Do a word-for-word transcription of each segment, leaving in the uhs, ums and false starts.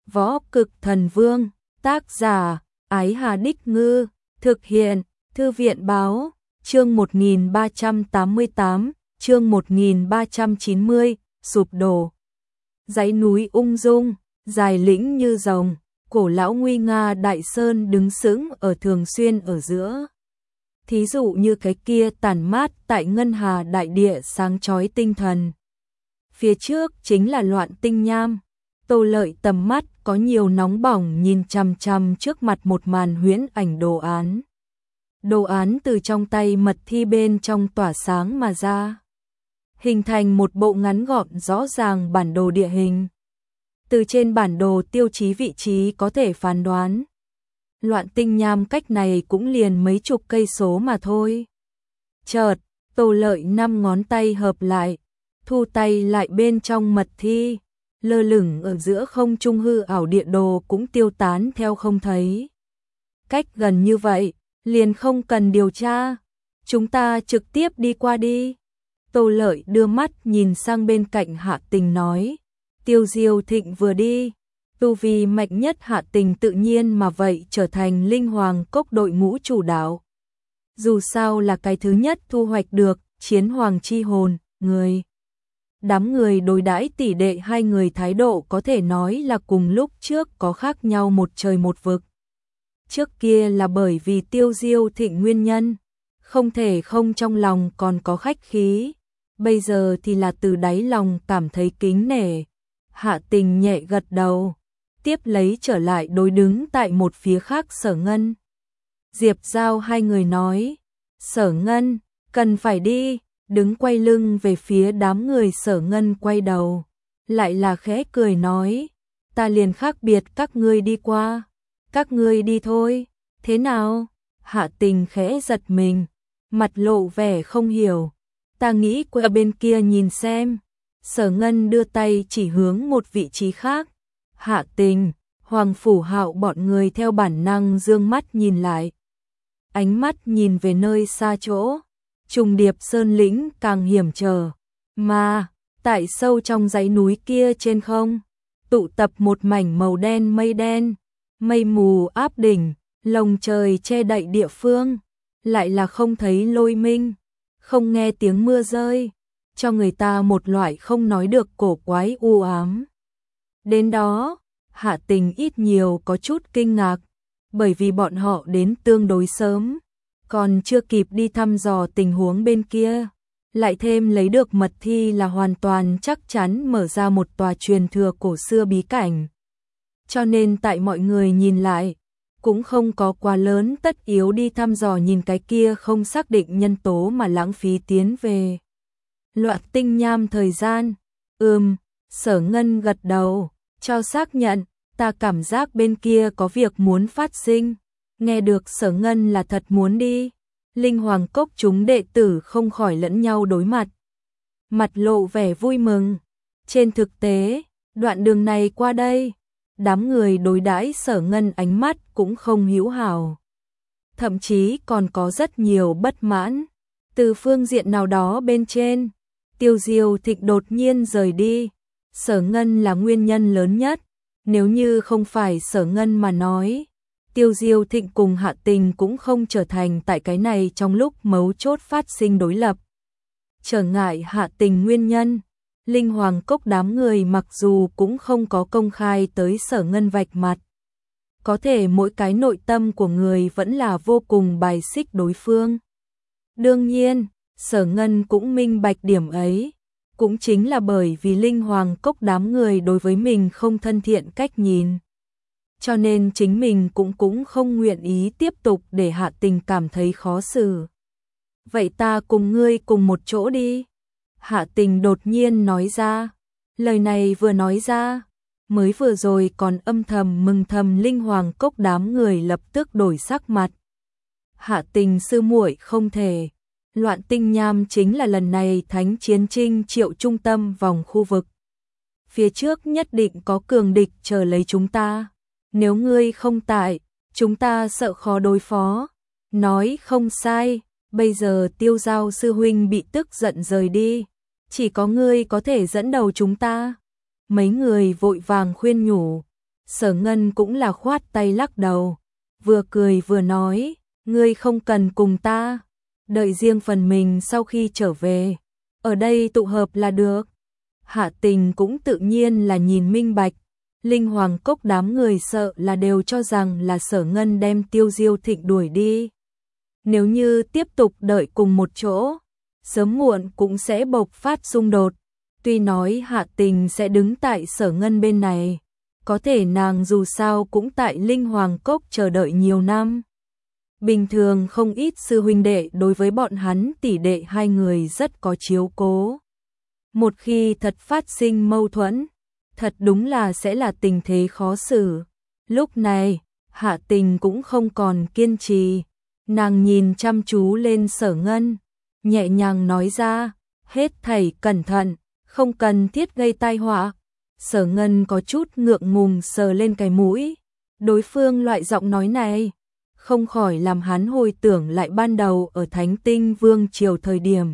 Võ Cực Thần Vương, tác giả, Ái Hà Đích Ngư, thực hiện, Thư viện Báo, chương một nghìn ba trăm tám mươi tám, chương một nghìn ba trăm chín mươi, sụp đổ. Dãy núi ung dung, dài lĩnh như rồng, cổ lão nguy nga đại sơn đứng sững ở thường xuyên ở giữa. Thí dụ như cái kia tản mát tại ngân hà đại địa sáng chói tinh thần. Phía trước chính là Loạn Tinh Nham. Tô Lợi tầm mắt có nhiều nóng bỏng nhìn chằm chằm trước mặt một màn huyễn ảnh đồ án. Đồ án từ trong tay mật thi bên trong tỏa sáng mà ra, hình thành một bộ ngắn gọn rõ ràng bản đồ địa hình. Từ trên bản đồ tiêu chí vị trí có thể phán đoán. Loạn Tinh Nham cách này cũng liền mấy chục cây số mà thôi. Chợt, Tô Lợi năm ngón tay hợp lại, thu tay lại bên trong mật thi, lơ lửng ở giữa không trung hư ảo địa đồ cũng tiêu tán theo không thấy. Cách gần như vậy, liền không cần điều tra, chúng ta trực tiếp đi qua đi. Tô Lợi đưa mắt nhìn sang bên cạnh Hạ Tình nói, Tiêu Diêu Thịnh vừa đi, tu vi mạnh nhất Hạ Tình tự nhiên mà vậy trở thành Linh Hoàng Cốc đội ngũ chủ đạo. Dù sao là cái thứ nhất thu hoạch được chiến hoàng chi hồn, người. Đám người đối đãi tỷ đệ hai người thái độ có thể nói là cùng lúc trước có khác nhau một trời một vực. Trước kia là bởi vì Tiêu Diêu Thịnh nguyên nhân, không thể không trong lòng còn có khách khí, bây giờ thì là từ đáy lòng cảm thấy kính nể. Hạ Tình nhẹ gật đầu, tiếp lấy trở lại đối đứng tại một phía khác Sở Ngân. Diệp Giao hai người nói, Sở Ngân, cần phải đi, đứng quay lưng về phía đám người. Sở Ngân quay đầu, lại là khẽ cười nói, ta liền khác biệt các ngươi đi qua, các ngươi đi thôi, thế nào? Hạ Tình khẽ giật mình, mặt lộ vẻ không hiểu, ta nghĩ qua bên kia nhìn xem. Sở Ngân đưa tay chỉ hướng một vị trí khác. Hạ Tình, Hoàng Phủ Hạo bọn người theo bản năng dương mắt nhìn lại. Ánh mắt nhìn về nơi xa chỗ, trùng điệp sơn lĩnh càng hiểm trở, mà tại sâu trong dãy núi kia trên không, tụ tập một mảnh màu đen mây đen, mây mù áp đỉnh, lồng trời che đậy địa phương, lại là không thấy lôi minh, không nghe tiếng mưa rơi, cho người ta một loại không nói được cổ quái u ám. Đến đó, Hạ Tình ít nhiều có chút kinh ngạc, bởi vì bọn họ đến tương đối sớm, còn chưa kịp đi thăm dò tình huống bên kia, lại thêm lấy được mật thi là hoàn toàn chắc chắn mở ra một tòa truyền thừa cổ xưa bí cảnh. Cho nên tại mọi người nhìn lại, cũng không có quá lớn tất yếu đi thăm dò nhìn cái kia không xác định nhân tố mà lãng phí tiến về. Loạn Tinh Nham thời gian, ừm, Sở Ngân gật đầu, cho xác nhận, ta cảm giác bên kia có việc muốn phát sinh. Nghe được Sở Ngân là thật muốn đi, Linh Hoàng Cốc chúng đệ tử không khỏi lẫn nhau đối mặt. Mặt lộ vẻ vui mừng. Trên thực tế, đoạn đường này qua đây, đám người đối đãi Sở Ngân ánh mắt cũng không hữu hảo. Thậm chí còn có rất nhiều bất mãn. Từ phương diện nào đó bên trên, Tiêu Diêu Thịnh đột nhiên rời đi, Sở Ngân là nguyên nhân lớn nhất. Nếu như không phải Sở Ngân mà nói, Tiêu Diêu Thịnh cùng Hạ Tình cũng không trở thành tại cái này trong lúc mấu chốt phát sinh đối lập. Trở ngại Hạ Tình nguyên nhân, Linh Hoàng Cốc đám người mặc dù cũng không có công khai tới Sở Ngân vạch mặt, có thể mỗi cái nội tâm của người vẫn là vô cùng bài xích đối phương. Đương nhiên, Sở Ngân cũng minh bạch điểm ấy, cũng chính là bởi vì Linh Hoàng Cốc đám người đối với mình không thân thiện cách nhìn. Cho nên chính mình cũng cũng không nguyện ý tiếp tục để Hạ Tình cảm thấy khó xử. Vậy ta cùng ngươi cùng một chỗ đi. Hạ Tình đột nhiên nói ra. Lời này vừa nói ra, mới vừa rồi còn âm thầm mừng thầm Linh Hoàng Cốc đám người lập tức đổi sắc mặt. Hạ Tình sư muội không thể. Loạn Tinh Nham chính là lần này Thánh Chiến Trinh Triệu trung tâm vòng khu vực. Phía trước nhất định có cường địch chờ lấy chúng ta. Nếu ngươi không tại, chúng ta sợ khó đối phó. Nói không sai, bây giờ Tiêu Giao sư huynh bị tức giận rời đi, chỉ có ngươi có thể dẫn đầu chúng ta. Mấy người vội vàng khuyên nhủ, Sở Ngân cũng là khoát tay lắc đầu, vừa cười vừa nói, ngươi không cần cùng ta, đợi riêng phần mình sau khi trở về, ở đây tụ hợp là được. Hạ Tình cũng tự nhiên là nhìn minh bạch, Linh Hoàng Cốc đám người sợ là đều cho rằng là Sở Ngân đem Tiêu Diêu Thịnh đuổi đi. Nếu như tiếp tục đợi cùng một chỗ, sớm muộn cũng sẽ bộc phát xung đột. Tuy nói Hạ Tình sẽ đứng tại Sở Ngân bên này, có thể nàng dù sao cũng tại Linh Hoàng Cốc chờ đợi nhiều năm. Bình thường không ít sư huynh đệ đối với bọn hắn tỷ đệ hai người rất có chiếu cố. Một khi thật phát sinh mâu thuẫn, thật đúng là sẽ là tình thế khó xử. Lúc này, Hạ Tình cũng không còn kiên trì, nàng nhìn chăm chú lên Sở Ngân, nhẹ nhàng nói ra, hết thảy cẩn thận, không cần thiết gây tai họa. Sở Ngân có chút ngượng ngùng sờ lên cái mũi, đối phương loại giọng nói này, không khỏi làm hắn hồi tưởng lại ban đầu ở Thánh Tinh Vương triều thời điểm.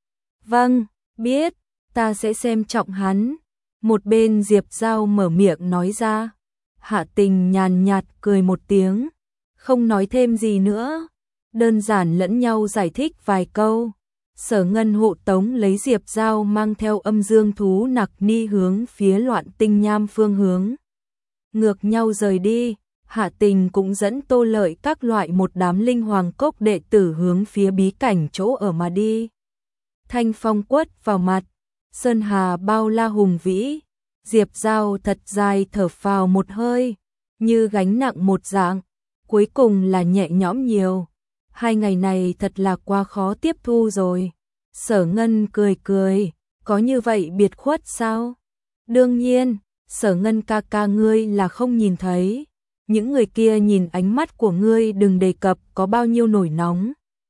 Vâng, biết, ta sẽ xem trọng hắn. Một bên Diệp Giao mở miệng nói ra. Hạ Tình nhàn nhạt cười một tiếng, không nói thêm gì nữa, đơn giản lẫn nhau giải thích vài câu. Sở Ngân hộ tống lấy Diệp Giao mang theo âm dương thú nặc ni hướng phía Loạn Tinh Nham phương hướng. Ngược nhau rời đi, Hạ Tình cũng dẫn Tô Lợi các loại một đám Linh Hoàng Cốc đệ tử hướng phía bí cảnh chỗ ở mà đi. Thanh phong quất vào mặt, sơn hà bao la hùng vĩ, Diệp Giao thật dài thở phào một hơi, như gánh nặng một dạng, cuối cùng là nhẹ nhõm nhiều. Hai ngày này thật là quá khó tiếp thu rồi. Sở Ngân cười cười, có như vậy biệt khuất sao? Đương nhiên, Sở Ngân ca ca ngươi là không nhìn thấy. Những người kia nhìn ánh mắt của ngươi đừng đề cập có bao nhiêu nổi nóng.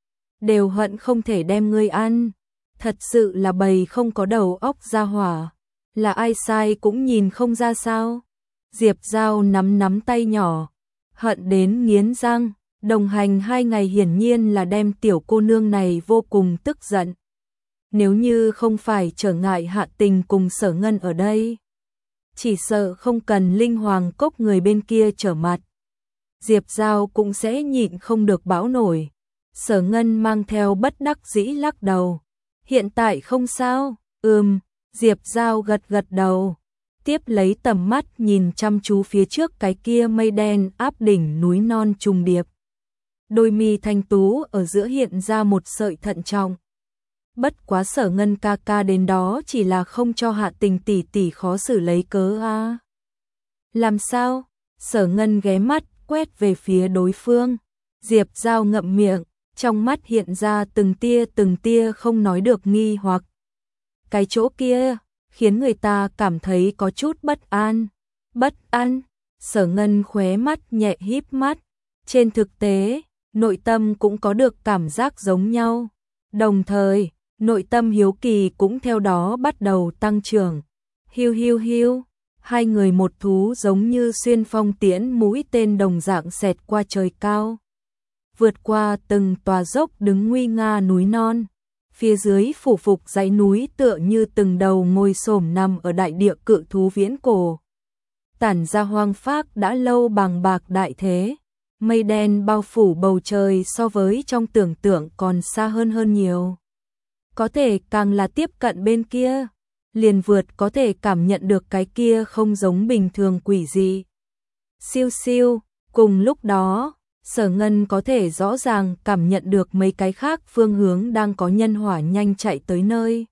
Đều hận không thể đem ngươi ăn. Thật sự là bầy không có đầu óc ra hỏa. Là ai sai cũng nhìn không ra sao. Diệp Giao nắm nắm tay nhỏ, hận đến nghiến răng. Đồng hành hai ngày hiển nhiên là đem tiểu cô nương này vô cùng tức giận. Nếu như không phải trở ngại Hạ Tình cùng Sở Ngân ở đây, chỉ sợ không cần Linh Hoàng Cốc người bên kia trở mặt, Diệp Giao cũng sẽ nhịn không được bão nổi. Sở Ngân mang theo bất đắc dĩ lắc đầu. Hiện tại không sao, ừm, Diệp Giao gật gật đầu. Tiếp lấy tầm mắt nhìn chăm chú phía trước cái kia mây đen áp đỉnh núi non trùng điệp. Đôi mi thanh tú ở giữa hiện ra một sợi thận trọng. Bất quá Sở Ngân ca ca đến đó chỉ là không cho Hạ Tình tỷ tỷ khó xử lấy cớ a. À. Làm sao? Sở Ngân ghé mắt quét về phía đối phương. Diệp Giao ngậm miệng, trong mắt hiện ra từng tia từng tia không nói được nghi hoặc. Cái chỗ kia khiến người ta cảm thấy có chút bất an. Bất an? Sở Ngân khóe mắt nhẹ híp mắt. Trên thực tế, nội tâm cũng có được cảm giác giống nhau. Đồng thời, nội tâm hiếu kỳ cũng theo đó bắt đầu tăng trưởng. Hiu hiu hiu, hai người một thú giống như xuyên phong tiễn mũi tên đồng dạng xẹt qua trời cao. Vượt qua từng tòa dốc đứng nguy nga núi non. Phía dưới phủ phục dãy núi tựa như từng đầu ngồi xổm nằm ở đại địa cự thú viễn cổ. Tản ra hoang phác đã lâu bằng bạc đại thế. Mây đen bao phủ bầu trời so với trong tưởng tượng còn xa hơn hơn nhiều. Có thể càng là tiếp cận bên kia, liền vượt có thể cảm nhận được cái kia không giống bình thường quỷ dị. Siêu siêu, cùng lúc đó, Sở Ngân có thể rõ ràng cảm nhận được mấy cái khác phương hướng đang có nhân hỏa nhanh chạy tới nơi.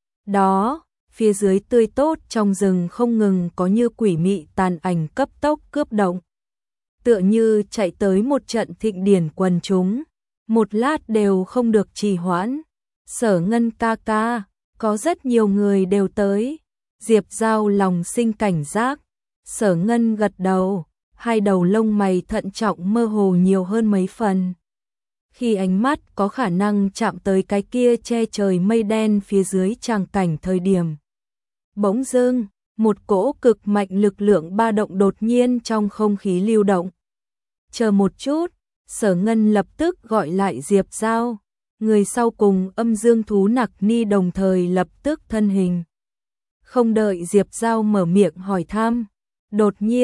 Đó, phía dưới tươi tốt trong rừng không ngừng có như quỷ mị tàn ảnh cấp tốc cướp động. Tựa như chạy tới một trận thịnh điển quần chúng, một lát đều không được trì hoãn. Sở Ngân ca ca, có rất nhiều người đều tới. Diệp Giao lòng sinh cảnh giác. Sở Ngân gật đầu, hai đầu lông mày thận trọng mơ hồ nhiều hơn mấy phần. Khi ánh mắt có khả năng chạm tới cái kia che trời mây đen phía dưới tràng cảnh thời điểm. Bỗng dưng, một cỗ cực mạnh lực lượng ba động đột nhiên trong không khí lưu động. Chờ một chút, Sở Ngân lập tức gọi lại Diệp Giao. Người sau cùng âm dương thú nặc ni đồng thời lập tức thân hình. Không đợi Diệp Giao mở miệng hỏi thăm, đột nhiên,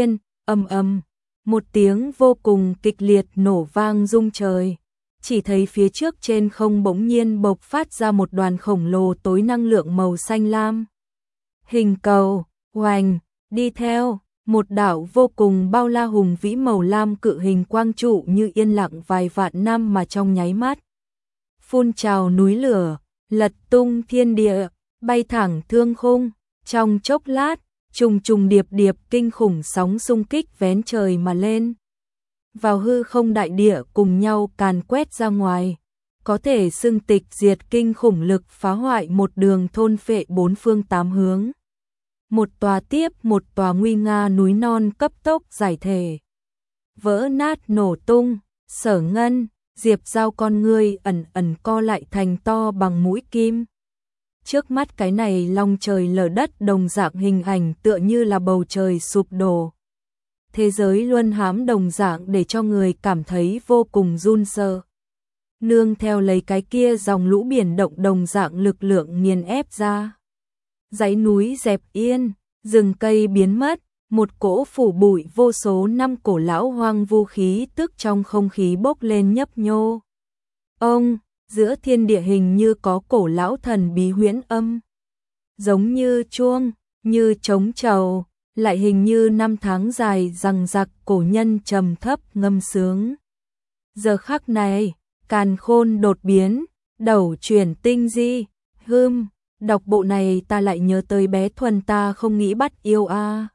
Ầm ầm, một tiếng vô cùng kịch liệt nổ vang rung trời. Chỉ thấy phía trước trên không bỗng nhiên bộc phát ra một đoàn khổng lồ tối năng lượng màu xanh lam. Hình cầu, oành, đi theo, một đạo vô cùng bao la hùng vĩ màu lam cự hình quang trụ như yên lặng vài vạn năm mà trong nháy mắt. Phun trào núi lửa, lật tung thiên địa, bay thẳng thương khung, trong chốc lát, trùng trùng điệp điệp kinh khủng sóng xung kích vén trời mà lên. Vào hư không đại địa cùng nhau càn quét ra ngoài, có thể xưng tịch diệt kinh khủng lực phá hoại một đường thôn phệ bốn phương tám hướng. Một tòa tiếp một tòa nguy nga núi non cấp tốc giải thể. Vỡ nát nổ tung, Sở Ngân, Diệp Giao con ngươi ẩn ẩn co lại thành to bằng mũi kim. Trước mắt cái này long trời lở đất đồng dạng hình ảnh tựa như là bầu trời sụp đổ. Thế giới luân hãm đồng dạng để cho người cảm thấy vô cùng run sợ. Nương theo lấy cái kia dòng lũ biển động đồng dạng lực lượng nghiền ép ra. Dãy núi dẹp yên, rừng cây biến mất, một cỗ phủ bụi vô số năm cổ lão hoang vu khí tức trong không khí bốc lên nhấp nhô. Ông, giữa thiên địa hình như có cổ lão thần bí huyễn âm. Giống như chuông, như trống trầu, lại hình như năm tháng dài rằng giặc cổ nhân trầm thấp ngâm sướng. Giờ khắc này, càn khôn đột biến, đầu chuyển tinh di, hưm, đọc bộ này ta lại nhớ tới bé Thuần ta không nghĩ bắt yêu a.